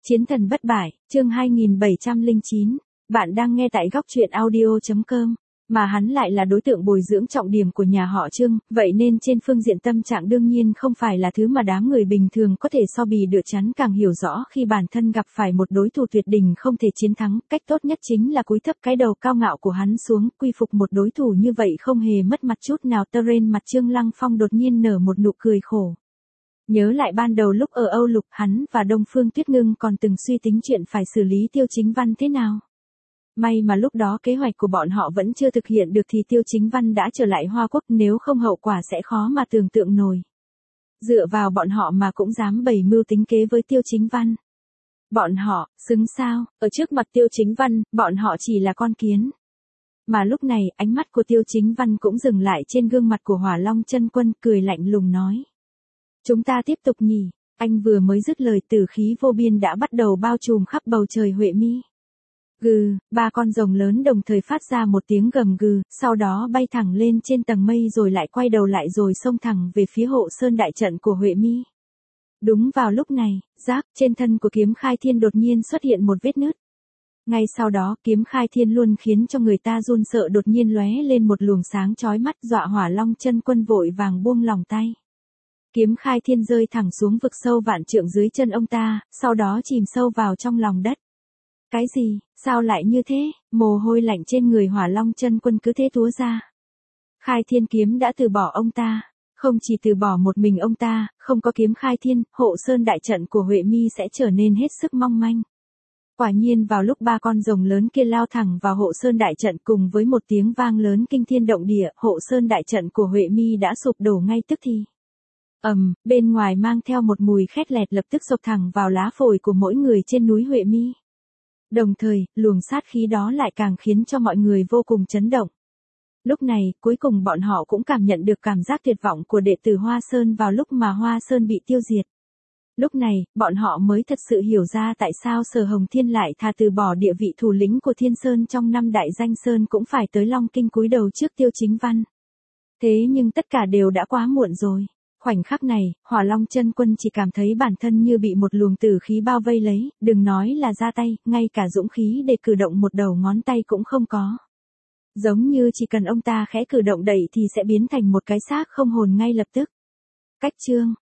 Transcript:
Chiến thần bất bại, chương 2709. Bạn đang nghe tại góc truyện audio.com. Mà hắn lại là đối tượng bồi dưỡng trọng điểm của nhà họ Trương, vậy nên trên phương diện tâm trạng đương nhiên không phải là thứ mà đám người bình thường có thể so bì được. Chắn càng hiểu rõ khi bản thân gặp phải một đối thủ tuyệt đỉnh không thể chiến thắng, cách tốt nhất chính là cúi thấp cái đầu cao ngạo của hắn xuống, quy phục một đối thủ như vậy không hề mất mặt chút nào. Trên mặt Trương Lăng Phong đột nhiên nở một nụ cười khổ. Nhớ lại ban đầu lúc ở Âu Lục, hắn và Đông Phương Tuyết Ngưng còn từng suy tính chuyện phải xử lý Tiêu Chính Văn thế nào. May mà lúc đó kế hoạch của bọn họ vẫn chưa thực hiện được thì Tiêu Chính Văn đã trở lại Hoa Quốc, nếu không hậu quả sẽ khó mà tưởng tượng nổi. Dựa vào bọn họ mà cũng dám bày mưu tính kế với Tiêu Chính Văn. Bọn họ, xứng sao, ở trước mặt Tiêu Chính Văn, bọn họ chỉ là con kiến. Mà lúc này, ánh mắt của Tiêu Chính Văn cũng dừng lại trên gương mặt của Hỏa Long Chân Quân, cười lạnh lùng nói. Chúng ta tiếp tục nhỉ, anh vừa mới dứt lời tử khí vô biên đã bắt đầu bao trùm khắp bầu trời Huệ Mi. Gừ, ba con rồng lớn đồng thời phát ra một tiếng gầm gừ, sau đó bay thẳng lên trên tầng mây rồi lại quay đầu lại rồi xông thẳng về phía hộ sơn đại trận của Huệ Mi. Đúng vào lúc này, rác, trên thân của Kiếm Khai Thiên đột nhiên xuất hiện một vết nứt. Ngay sau đó, Kiếm Khai Thiên luôn khiến cho người ta run sợ đột nhiên lóe lên một luồng sáng chói mắt, dọa Hỏa Long Chân Quân vội vàng buông lòng tay. Kiếm Khai Thiên rơi thẳng xuống vực sâu vạn trượng dưới chân ông ta, sau đó chìm sâu vào trong lòng đất. Cái gì, sao lại như thế? Mồ hôi lạnh trên người Hỏa Long Chân Quân cứ thế túa ra. Khai Thiên kiếm đã từ bỏ ông ta, không chỉ từ bỏ một mình ông ta, không có Kiếm Khai Thiên, hộ sơn đại trận của Huệ Mi sẽ trở nên hết sức mong manh. Quả nhiên vào lúc ba con rồng lớn kia lao thẳng vào hộ sơn đại trận cùng với một tiếng vang lớn kinh thiên động địa, hộ sơn đại trận của Huệ Mi đã sụp đổ ngay tức thì. Bên ngoài mang theo một mùi khét lẹt lập tức xộc thẳng vào lá phổi của mỗi người trên núi Huệ Mi. Đồng thời, luồng sát khí đó lại càng khiến cho mọi người vô cùng chấn động. Lúc này, cuối cùng bọn họ cũng cảm nhận được cảm giác tuyệt vọng của đệ tử Hoa Sơn vào lúc mà Hoa Sơn bị tiêu diệt. Lúc này, bọn họ mới thật sự hiểu ra tại sao Sở Hồng Thiên lại thà từ bỏ địa vị thủ lĩnh của Thiên Sơn trong năm đại danh sơn cũng phải tới Long Kinh cúi đầu trước Tiêu Chính Văn. Thế nhưng tất cả đều đã quá muộn rồi. Khoảnh khắc này, Hỏa Long Chân Quân chỉ cảm thấy bản thân như bị một luồng tử khí bao vây lấy, đừng nói là ra tay, ngay cả dũng khí để cử động một đầu ngón tay cũng không có. Giống như chỉ cần ông ta khẽ cử động đẩy thì sẽ biến thành một cái xác không hồn ngay lập tức. Cách chương,